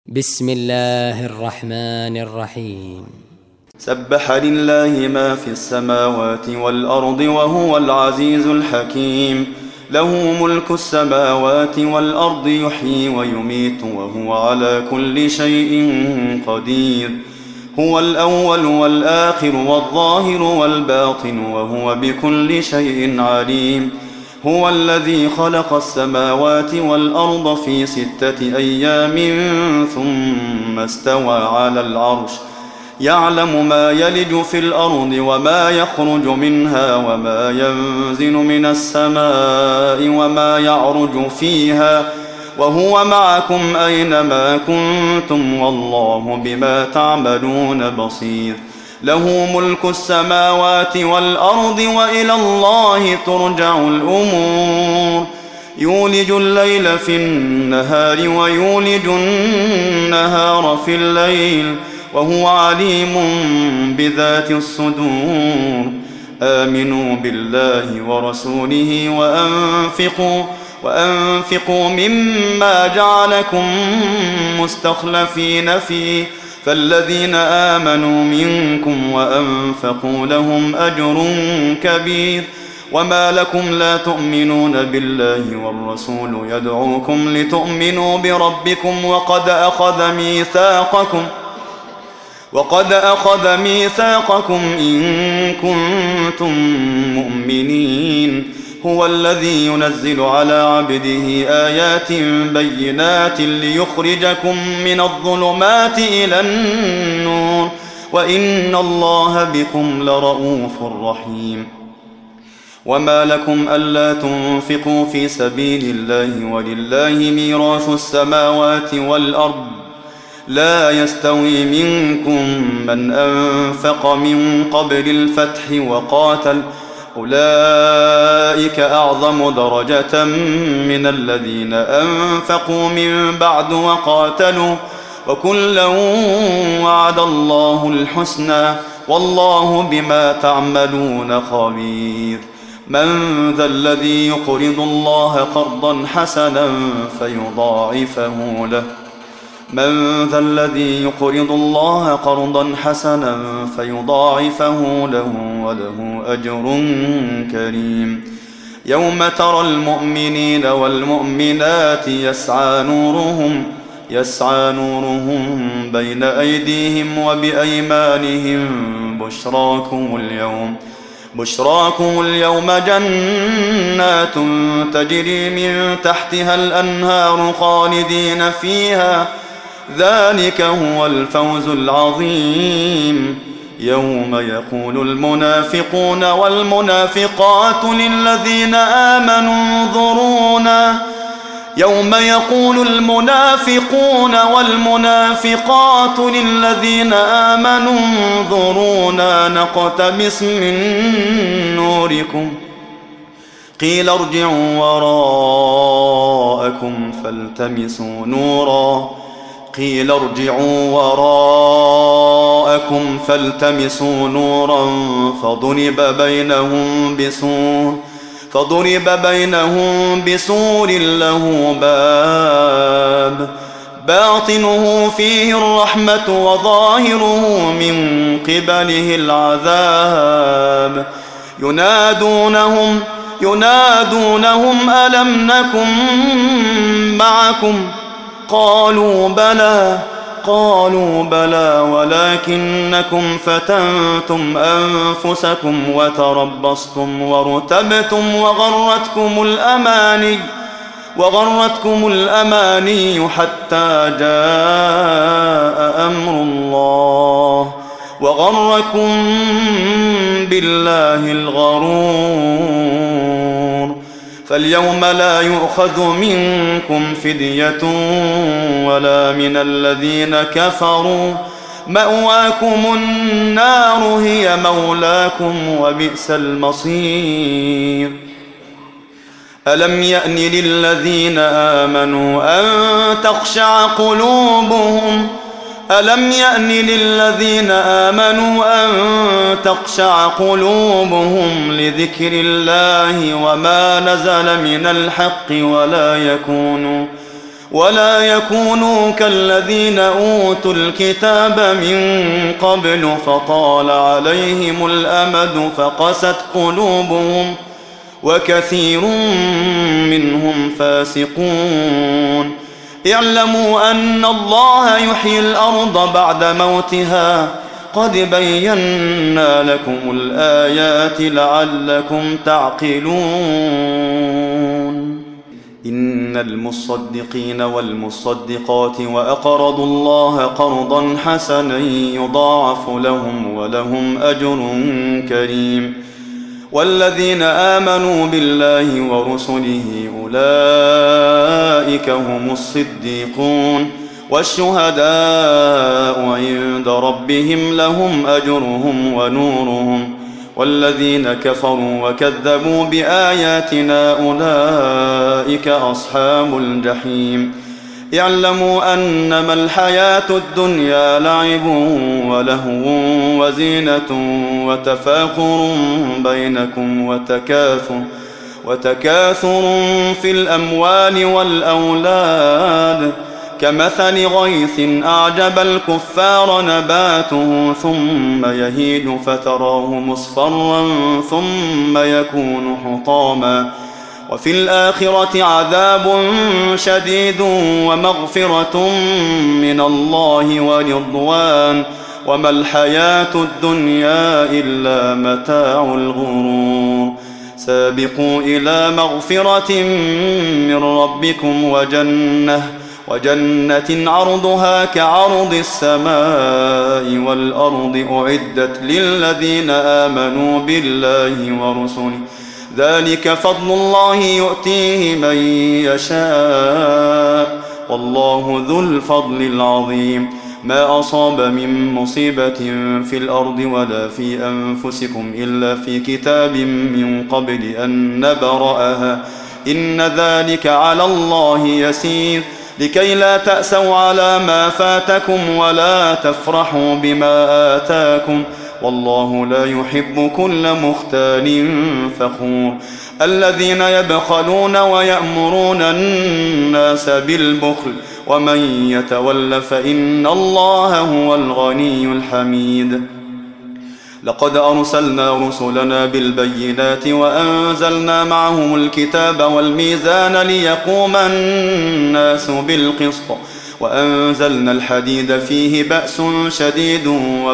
بسم الله الرحمن الرحيم. سبح لله ما في السماوات والأرض وهو العزيز الحكيم. له ملك السماوات والأرض يحيي ويميت وهو على كل شيء قدير. هو الأول والآخر والظاهر والباطن وهو بكل شيء عليم. هو الذي خلق السماوات والأرض في 6 أيام ثم استوى على العرش يعلم ما يلج في الأرض وما يخرج منها وما ينزل من السماء وما يعرج فيها وهو معكم أينما كنتم والله بما تعملون بصير. له ملك السماوات والأرض وإلى الله ترجع الأمور. يولج الليل في النهار ويولج النهار في الليل وهو عليم بذات الصدور. آمنوا بالله ورسوله وأنفقوا مما جعلكم مستخلفين فيه فالذين آمنوا منكم وأنفقوا لهم أجر كبير. وما لكم لا تؤمنون بالله والرسول يدعوكم لتؤمنوا بربكم وقد أخذ ميثاقكم إن كنتم مؤمنين. هو الذي ينزل على عبده آيات بينات ليخرجكم من الظلمات إلى النور وإن الله بكم لرؤوف رحيم. وما لكم ألا تنفقوا في سبيل الله ولله ميراث السماوات والأرض لا يستوي منكم من أنفق من قبل الفتح وقاتل أولئك أعظم درجة من الذين أنفقوا من بعد وقاتلوا وكلا وعد الله الحسنى والله بما تعملون خبير. من ذا الذي يقرض الله قرضا حسنا فيضاعفه له وله أجر كريم. يوم ترى المؤمنين والمؤمنات يسعى نورهم بين أيديهم وبأيمانهم بشراكم اليوم جنات تجري من تحتها الأنهار خالدين فيها ذلك هو الفوز العظيم. يوم يقول المنافقون والمنافقات للذين آمنوا انظرونا نقتبس من نوركم قيل ارجعوا وراءكم فالتمسوا نورا فضرب بينهم بسور له باب باطنه فيه الرحمة وظاهره من قبله العذاب. ينادونهم ألم نكن معكم قالوا بلى ولكنكم فتنتم أنفسكم وتربصتم وارتبتم وغرتكم الأماني حتى جاء أمر الله وغركم بالله الغرور. فاليوم لا يؤخذ منكم فدية ولا من الذين كفروا مأواكم النار هي مولاكم وبئس المصير. ألم يأن للذين آمنوا أن تخشع قلوبهم لذكر الله وما نزل من الحق ولا يكونوا كالذين أوتوا الكتاب من قبل فطال عليهم الأمد فقست قلوبهم وكثير منهم فاسقون. اعلموا أن الله يحيي الأرض بعد موتها قد بينا لكم الآيات لعلكم تعقلون. إن المصدقين والمصدقات وأقرضوا الله قرضا حسنا يضاعف لهم ولهم أجر كريم. والذين آمنوا بالله ورسله أولئك هم الصديقون والشهداء عند ربهم لهم أجرهم ونورهم. والذين كفروا وكذبوا بآياتنا أولئك أصحاب الجحيم. اعلموا أنما الحياة الدنيا لعب ولهو وزينة وتفاخر بينكم وتكاثر في الأموال والأولاد كمثل غيث أعجب الكفار نباته ثم يهيج فتراه مصفرا ثم يكون حطاما وفي الآخرة عذاب شديد ومغفرة من الله ورضوان وما الحياة الدنيا إلا متاع الغرور. سابقوا إلى مغفرة من ربكم وجنة عرضها كعرض السماء والأرض أعدت للذين آمنوا بالله ورسله ذلك فضل الله يؤتيه من يشاء والله ذو الفضل العظيم. ما أصاب من مصيبة في الأرض ولا في أنفسكم إلا في كتاب من قبل أن نبرأها إن ذلك على الله يسير لكي لا تأسوا على ما فاتكم ولا تفرحوا بما آتاكم والله لا يحب كل مختال فخور. الذين يبخلون ويأمرون الناس بالبخل ومن يتول فإن الله هو الغني الحميد. لقد أرسلنا رسلنا بالبينات وأنزلنا معهم الكتاب والميزان ليقوم الناس بالقسط وأنزلنا الحديد فيه بأس شديد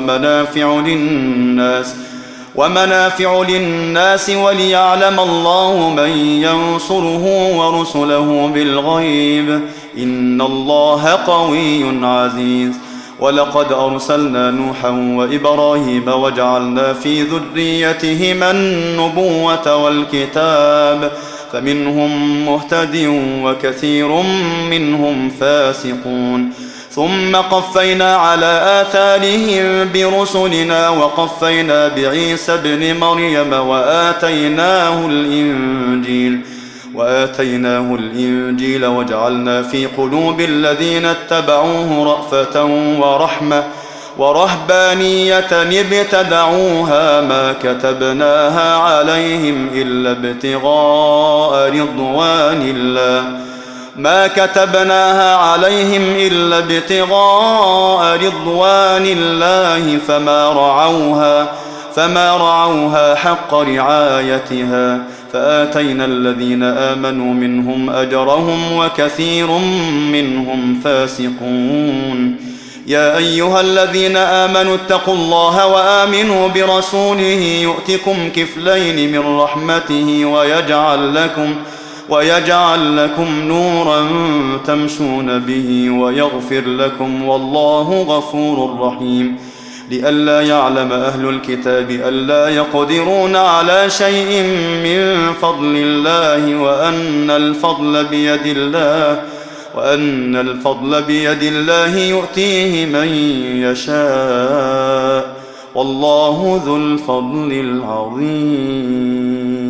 ومنافع للناس وليعلم الله من ينصره ورسله بالغيب إن الله قوي عزيز. ولقد أرسلنا نوحا وإبراهيم وجعلنا في ذريتهما النبوة والكتاب فمنهم مهتد وكثير منهم فاسقون. ثم قفينا على آثارهم برسلنا وقفينا بعيسى ابن مريم وآتيناه الإنجيل وجعلنا في قلوب الذين اتبعوه رأفة ورحمة ورهبانية ابتدعوها ما كتبناها عليهم إلا ابتغاء رضوان الله فما رعوها حق رعايتها فآتينا الذين آمنوا منهم أجرهم وكثير منهم فاسقون. يا أيها الذين آمنوا اتقوا الله وآمنوا برسوله يؤتكم كفلين من رحمته ويجعل لكم نورا تمشون به ويغفر لكم والله غفور رحيم. لئلا يعلم أهل الكتاب ألا يقدرون على شيء من فضل الله وأن الفضل بيد الله يؤتيه من يشاء والله ذو الفضل العظيم.